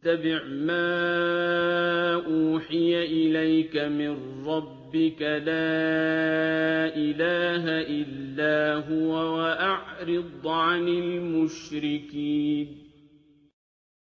اتَّبِعْ مَا أُوحِيَ إِلَيْكَ مِن رَّبِّكَ لَا إِلَٰهَ إِلَّا هُوَ وَأَعْرِضْ عَنِ الْمُشْرِكِينَ